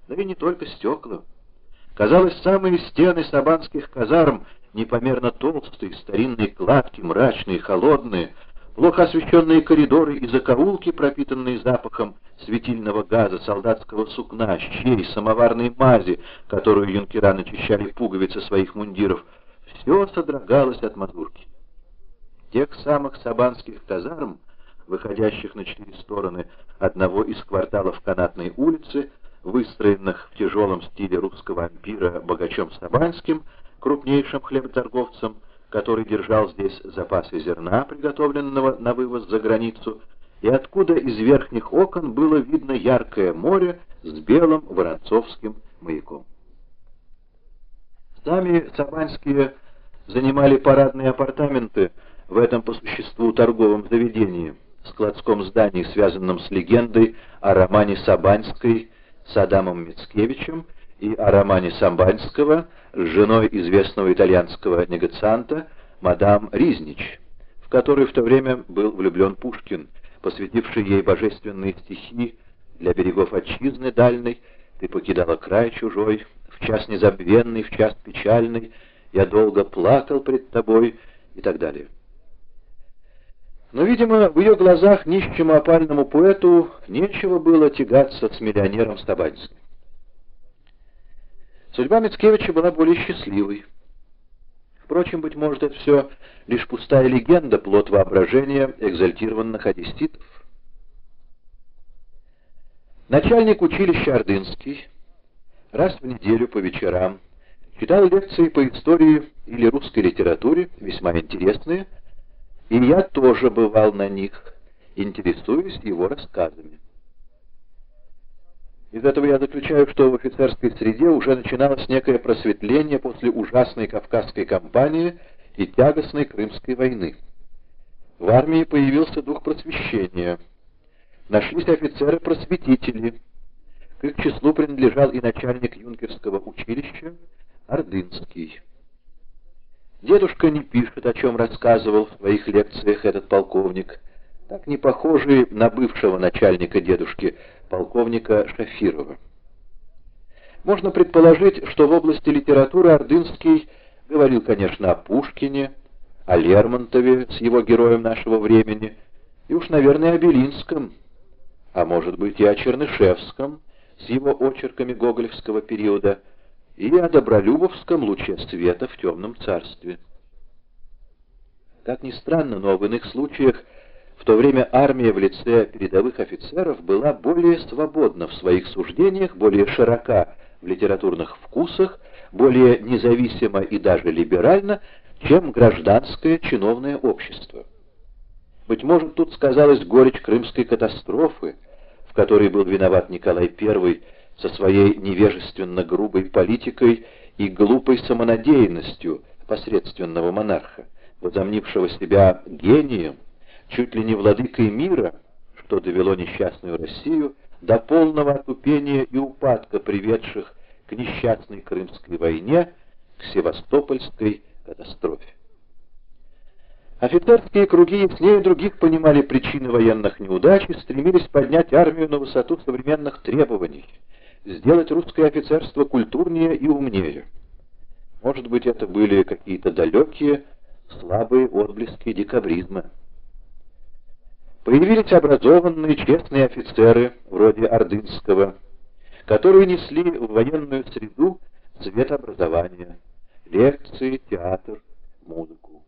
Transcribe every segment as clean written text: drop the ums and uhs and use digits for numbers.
Да и не только стекла. Казалось, самые стены сабанских казарм непомерно толстые, старинные кладки, мрачные, холодные, плохо освещенные коридоры и закоулки, пропитанные запахом светильного газа, солдатского сукна, щей, самоварной мази, которую юнкера начищали пуговицы своих мундиров, все содрогалось от мазурки. Тех самых сабанских казарм, выходящих на 4 стороны одного из кварталов Канатной улицы, выстроенных в тяжелом стиле русского ампира богачом Сабанским, крупнейшим хлеботорговцем, который держал здесь запасы зерна, приготовленного на вывоз за границу, и откуда из верхних окон было видно яркое море с белым воронцовским маяком. Сами Сабанские занимали парадные апартаменты в этом по существу торговом заведении, складском здании, связанном с легендой о романе Сабанской с Адамом Мицкевичем и о романе Сабанского с женой известного итальянского негацианта мадам Ризнич, в которой в то время был влюблен Пушкин, посвятивший ей божественные стихи «Для берегов отчизны дальней ты покидала край чужой, в час незабвенный, в час печальный, я долго плакал пред тобой» и так далее. Но, видимо, в ее глазах нищему опальному поэту нечего было тягаться с миллионером Сабанским. Судьба Мицкевича была более счастливой. Впрочем, быть может, это все лишь пустая легенда, плод воображения экзальтированных одесситов. Начальник училища Ордынский раз в неделю по вечерам читал лекции по истории или русской литературе, весьма интересные, и я тоже бывал на них, интересуясь его рассказами. Из этого я заключаю, что в офицерской среде уже начиналось некое просветление после ужасной Кавказской кампании и тягостной Крымской войны. В армии появился дух просвещения. Нашлись офицеры-просветители. К их числу принадлежал и начальник юнкерского училища Ордынский. Дедушка не пишет, о чем рассказывал в своих лекциях этот полковник, так не похожий на бывшего начальника дедушки, полковника Шафирова. Можно предположить, что в области литературы Ордынский говорил, конечно, о Пушкине, о Лермонтове с его героем нашего времени, и уж, наверное, о Белинском, а может быть и о Чернышевском с его очерками гоголевского периода, и о Добролюбовском луче света в темном царстве. Как ни странно, но в иных случаях в то время армия в лице передовых офицеров была более свободна в своих суждениях, более широка в литературных вкусах, более независима и даже либеральна, чем гражданское чиновное общество. Быть может, тут сказалась горечь крымской катастрофы, в которой был виноват Николай I со своей невежественно грубой политикой и глупой самонадеянностью посредственного монарха, возомнившего себя гением, чуть ли не владыкой мира, что довело несчастную Россию до полного отупения и упадка, приведших к несчастной Крымской войне, к Севастопольской катастрофе. Офицерские круги яснее других понимали причины военных неудач и стремились поднять армию на высоту современных требований, сделать русское офицерство культурнее и умнее. Может быть, это были какие-то далекие, слабые отблески декабризма. Появились образованные, честные офицеры, вроде Ордынского, которые несли в военную среду цвет образования, лекции, театр, музыку.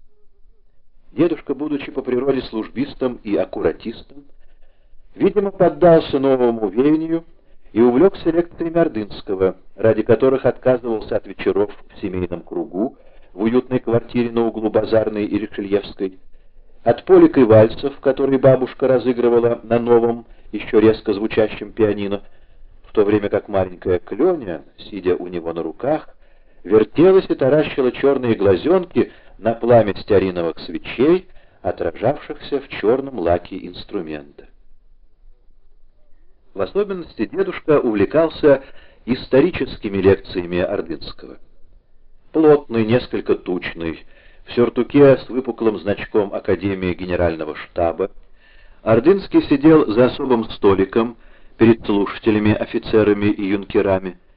Дедушка, будучи по природе службистом и аккуратистом, видимо, поддался новому веянию и увлекся лекциями Ордынского, ради которых отказывался от вечеров в семейном кругу, в уютной квартире на углу Базарной и Ришельевской, от полек и вальсов, которые бабушка разыгрывала на новом, еще резко звучащем пианино, в то время как маленькая Кленя, сидя у него на руках, вертелась и таращила черные глазенки на пламя стеариновых свечей, отражавшихся в черном лаке инструмента. В особенности дедушка увлекался историческими лекциями Ордынского. Плотный, несколько тучный, в сюртуке с выпуклым значком Академии Генерального штаба, Ордынский сидел за особым столиком перед слушателями, офицерами и юнкерами.